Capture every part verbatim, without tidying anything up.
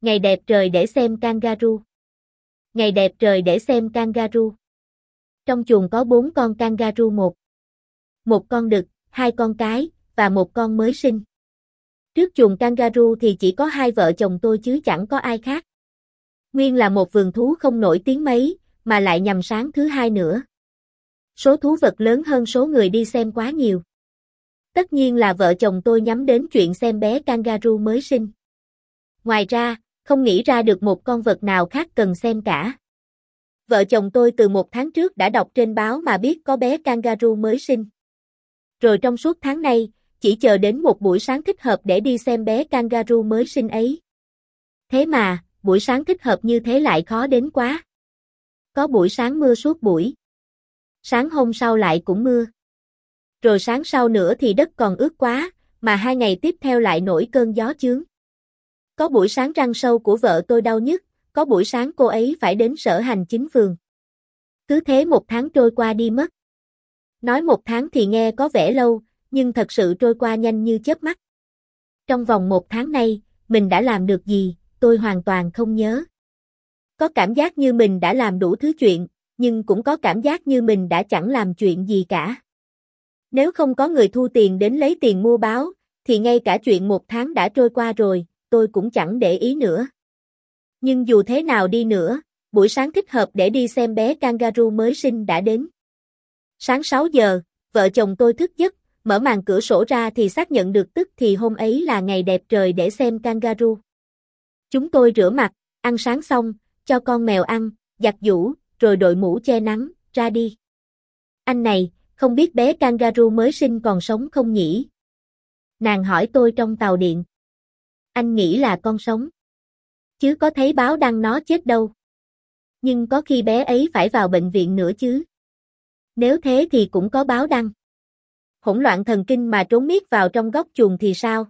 Ngày đẹp trời để xem kangaroo. Ngày đẹp trời để xem kangaroo. Trong chuồng có bốn con kangaroo, một, một con đực, hai con cái, và một con mới sinh. Trước chuồng kangaroo thì chỉ có hai vợ chồng tôi chứ chẳng có ai khác. Nguyên là một vườn thú không nổi tiếng mấy, mà lại nhằm sáng thứ hai nữa. Số thú vật lớn hơn số người đi xem quá nhiều. Tất nhiên là vợ chồng tôi nhắm đến chuyện xem bé kangaroo mới sinh. Ngoài ra, không nghĩ ra được một con vật nào khác cần xem cả. Vợ chồng tôi từ một tháng trước đã đọc trên báo mà biết có bé kangaroo mới sinh. Rồi trong suốt tháng nay, chỉ chờ đến một buổi sáng thích hợp để đi xem bé kangaroo mới sinh ấy. Thế mà, buổi sáng thích hợp như thế lại khó đến quá. Có buổi sáng mưa suốt buổi. Sáng hôm sau lại cũng mưa. Rồi sáng sau nữa thì đất còn ướt quá, mà hai ngày tiếp theo lại nổi cơn gió chướng. Có buổi sáng răng sâu của vợ tôi đau nhức, có buổi sáng cô ấy phải đến sở hành chính phường. Cứ thế một tháng trôi qua đi mất. Nói một tháng thì nghe có vẻ lâu, nhưng thật sự trôi qua nhanh như chớp mắt. Trong vòng một tháng nay, mình đã làm được gì, tôi hoàn toàn không nhớ. Có cảm giác như mình đã làm đủ thứ chuyện, nhưng cũng có cảm giác như mình đã chẳng làm chuyện gì cả. Nếu không có người thu tiền đến lấy tiền mua báo, thì ngay cả chuyện một tháng đã trôi qua rồi, tôi cũng chẳng để ý nữa. Nhưng dù thế nào đi nữa, buổi sáng thích hợp để đi xem bé kangaroo mới sinh đã đến. Sáng sáu giờ, vợ chồng tôi thức giấc, mở màn cửa sổ ra thì xác nhận được tức thì hôm ấy là ngày đẹp trời để xem kangaroo. Chúng tôi rửa mặt, ăn sáng xong, cho con mèo ăn, giặt giũ, rồi đội mũ che nắng, ra đi. Anh này, không biết bé kangaroo mới sinh còn sống không nhỉ? Nàng hỏi tôi trong tàu điện. Anh nghĩ là con sống. Chứ có thấy báo đăng nó chết đâu. Nhưng có khi bé ấy phải vào bệnh viện nữa chứ. Nếu thế thì cũng có báo đăng. Hỗn loạn thần kinh mà trốn miết vào trong góc chuồng thì sao?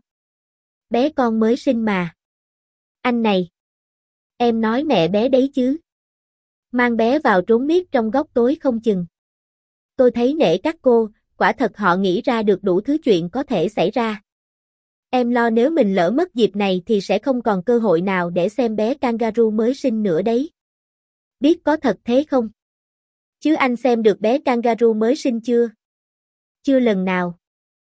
Bé con mới sinh mà. Anh này. Em nói mẹ bé đấy chứ. Mang bé vào trốn miết trong góc tối không chừng. Tôi thấy nể các cô, quả thật họ nghĩ ra được đủ thứ chuyện có thể xảy ra. Em lo nếu mình lỡ mất dịp này thì sẽ không còn cơ hội nào để xem bé kangaroo mới sinh nữa đấy. Biết có thật thế không? Chứ anh xem được bé kangaroo mới sinh chưa? Chưa lần nào.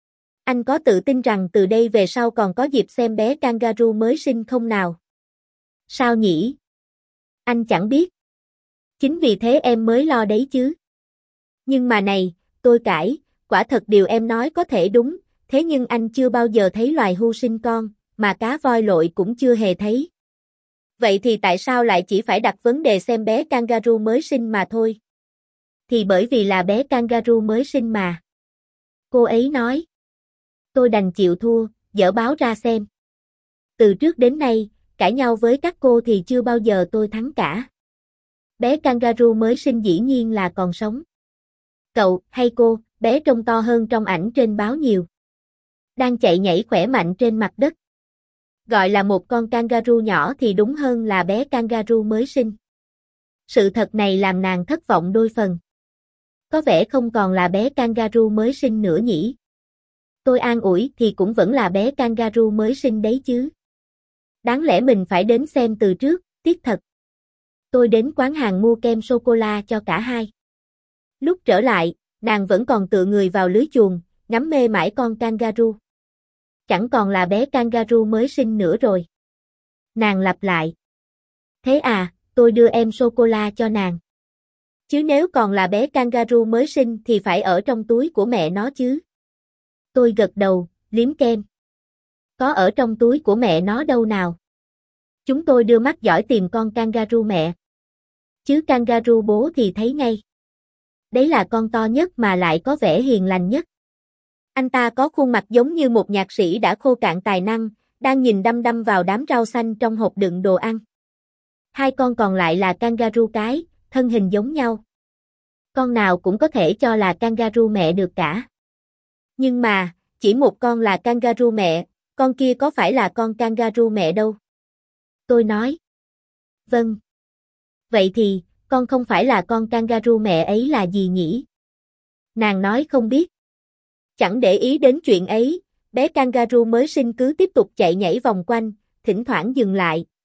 Anh có tự tin rằng từ đây về sau còn có dịp xem bé kangaroo mới sinh không nào? Sao nhỉ? Anh chẳng biết. Chính vì thế em mới lo đấy chứ. Nhưng mà này, tôi cãi, quả thật điều em nói có thể đúng, thế nhưng anh chưa bao giờ thấy loài hươu sinh con, mà cá voi lội cũng chưa hề thấy. Vậy thì tại sao lại chỉ phải đặt vấn đề xem bé kangaroo mới sinh mà thôi? Thì bởi vì là bé kangaroo mới sinh mà. Cô ấy nói. Tôi đành chịu thua, dở báo ra xem. Từ trước đến nay, cãi nhau với các cô thì chưa bao giờ tôi thắng cả. Bé kangaroo mới sinh dĩ nhiên là còn sống. Cậu, hay cô, bé trông to hơn trong ảnh trên báo nhiều. Đang chạy nhảy khỏe mạnh trên mặt đất. Gọi là một con kangaroo nhỏ thì đúng hơn là bé kangaroo mới sinh. Sự thật này làm nàng thất vọng đôi phần. Có vẻ không còn là bé kangaroo mới sinh nữa nhỉ. Tôi an ủi thì cũng vẫn là bé kangaroo mới sinh đấy chứ. Đáng lẽ mình phải đến xem từ trước, tiếc thật. Tôi đến quán hàng mua kem sô-cô-la cho cả hai. Lúc trở lại, nàng vẫn còn tựa người vào lưới chuồng, ngắm mê mải con kangaroo. Chẳng còn là bé kangaroo mới sinh nữa rồi. Nàng lặp lại. Thế à, tôi đưa em sô-cô-la cho nàng. Chứ nếu còn là bé kangaroo mới sinh thì phải ở trong túi của mẹ nó chứ. Tôi gật đầu, liếm kem. Có ở trong túi của mẹ nó đâu nào. Chúng tôi đưa mắt dõi tìm con kangaroo mẹ. Chứ kangaroo bố thì thấy ngay. Đấy là con to nhất mà lại có vẻ hiền lành nhất. Anh ta có khuôn mặt giống như một nhạc sĩ đã khô cạn tài năng, đang nhìn đăm đăm vào đám rau xanh trong hộp đựng đồ ăn. Hai con còn lại là kangaroo cái, thân hình giống nhau. Con nào cũng có thể cho là kangaroo mẹ được cả. Nhưng mà, chỉ một con là kangaroo mẹ, con kia có phải là con kangaroo mẹ đâu. Tôi nói. Vâng. Vậy thì, con không phải là con kangaroo mẹ ấy là gì nhỉ? Nàng nói không biết. Chẳng để ý đến chuyện ấy, bé kangaroo mới sinh cứ tiếp tục chạy nhảy vòng quanh, thỉnh thoảng dừng lại,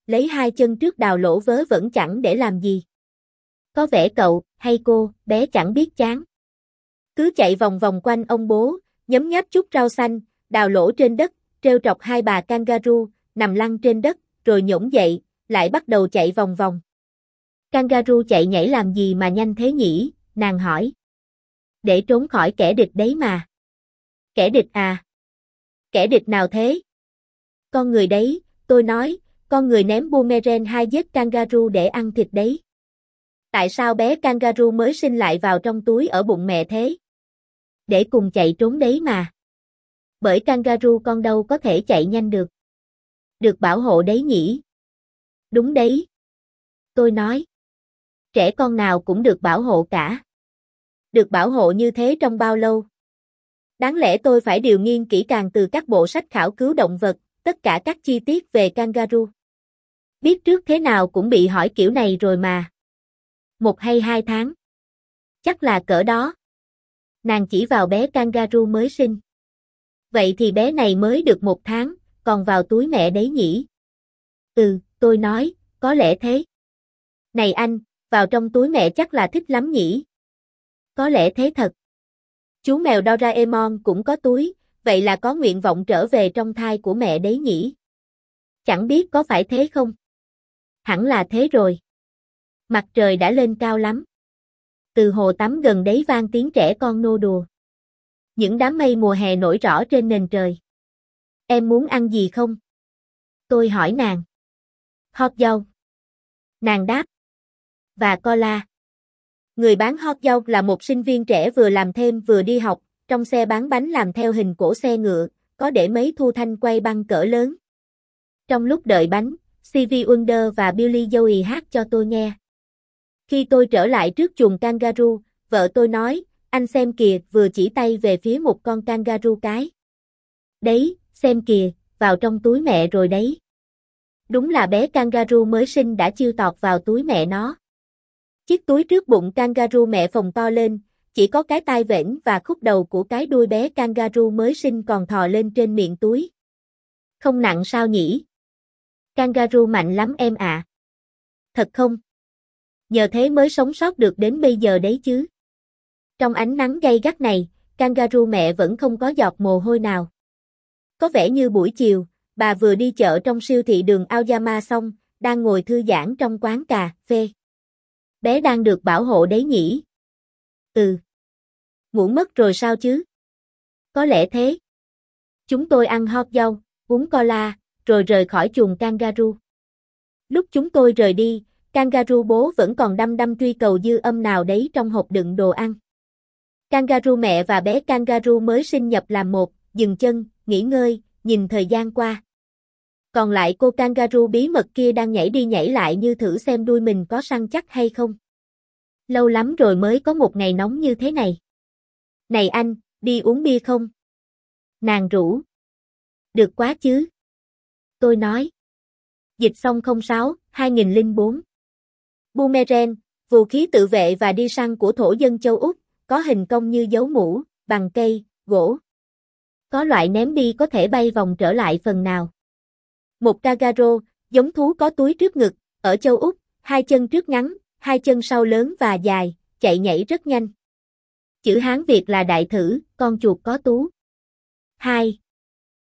lấy hai chân trước đào lỗ vớ vẩn chẳng để làm gì. Có vẻ cậu, hay cô, bé chẳng biết chán. Cứ chạy vòng vòng quanh ông bố, nhấm nháp chút rau xanh, đào lỗ trên đất, trêu trọc hai bà kangaroo, nằm lăn trên đất, rồi nhổm dậy, lại bắt đầu chạy vòng vòng. Kangaroo chạy nhảy làm gì mà nhanh thế nhỉ, nàng hỏi. Để trốn khỏi kẻ địch đấy mà. Kẻ địch à? Kẻ địch nào thế? Con người đấy, tôi nói, con người ném boomerang hai giết kangaroo để ăn thịt đấy. Tại sao bé kangaroo mới sinh lại vào trong túi ở bụng mẹ thế? Để cùng chạy trốn đấy mà. Bởi kangaroo con đâu có thể chạy nhanh được. Được bảo hộ đấy nhỉ? Đúng đấy. Tôi nói. Trẻ con nào cũng được bảo hộ cả. Được bảo hộ như thế trong bao lâu? Đáng lẽ tôi phải điều nghiên kỹ càng từ các bộ sách khảo cứu động vật, tất cả các chi tiết về kangaroo. Biết trước thế nào cũng bị hỏi kiểu này rồi mà. Một hay hai tháng? Chắc là cỡ đó. Nàng chỉ vào bé kangaroo mới sinh. Vậy thì bé này mới được một tháng, còn vào túi mẹ đấy nhỉ? Ừ, tôi nói, có lẽ thế. Này anh, vào trong túi mẹ chắc là thích lắm nhỉ? Có lẽ thế thật. Chú mèo Doraemon cũng có túi, vậy là có nguyện vọng trở về trong thai của mẹ đấy nhỉ? Chẳng biết có phải thế không? Hẳn là thế rồi. Mặt trời đã lên cao lắm. Từ hồ tắm gần đấy vang tiếng trẻ con nô đùa. Những đám mây mùa hè nổi rõ trên nền trời. Em muốn ăn gì không? Tôi hỏi nàng. Hot dog. Nàng đáp. Và cola. Người bán hot dog là một sinh viên trẻ vừa làm thêm vừa đi học, trong xe bán bánh làm theo hình cổ xe ngựa, có để mấy thu thanh quay băng cỡ lớn. Trong lúc đợi bánh, Stevie Wonder và Billy Joel hát cho tôi nghe. Khi tôi trở lại trước chuồng kangaroo, vợ tôi nói, anh xem kìa, vừa chỉ tay về phía một con kangaroo cái. Đấy, xem kìa, vào trong túi mẹ rồi đấy. Đúng là bé kangaroo mới sinh đã chiêu tọt vào túi mẹ nó. Chiếc túi trước bụng kangaroo mẹ phồng to lên, chỉ có cái tai vểnh và khúc đầu của cái đuôi bé kangaroo mới sinh còn thò lên trên miệng túi. Không nặng sao nhỉ? Kangaroo mạnh lắm em ạ. À. Thật không? Nhờ thế mới sống sót được đến bây giờ đấy chứ. Trong ánh nắng gay gắt này, kangaroo mẹ vẫn không có giọt mồ hôi nào. Có vẻ như buổi chiều, bà vừa đi chợ trong siêu thị đường Aoyama xong, đang ngồi thư giãn trong quán cà phê. Bé đang được bảo hộ đấy nhỉ? Ừ. Ngủ mất rồi sao chứ? Có lẽ thế. Chúng tôi ăn hot dog, uống cola, rồi rời khỏi chuồng kangaroo. Lúc chúng tôi rời đi, kangaroo bố vẫn còn đăm đăm truy cầu dư âm nào đấy trong hộp đựng đồ ăn. Kangaroo mẹ và bé kangaroo mới sinh nhập làm một, dừng chân, nghỉ ngơi, nhìn thời gian qua. Còn lại cô kangaroo bí mật kia đang nhảy đi nhảy lại như thử xem đuôi mình có săn chắc hay không. Lâu lắm rồi mới có một ngày nóng như thế này. Này anh, đi uống bia không? Nàng rủ. Được quá chứ. Tôi nói. Dịch xong không sáu, hai nghìn lẻ bốn. Boomerang, vũ khí tự vệ và đi săn của thổ dân châu Úc, có hình cong như dấu mũ, bằng cây, gỗ. Có loại ném đi có thể bay vòng trở lại phần nào. Một kangaroo, giống thú có túi trước ngực, ở châu Úc, hai chân trước ngắn, hai chân sau lớn và dài, chạy nhảy rất nhanh. Chữ Hán Việt là đại thử, con chuột có tú. hai.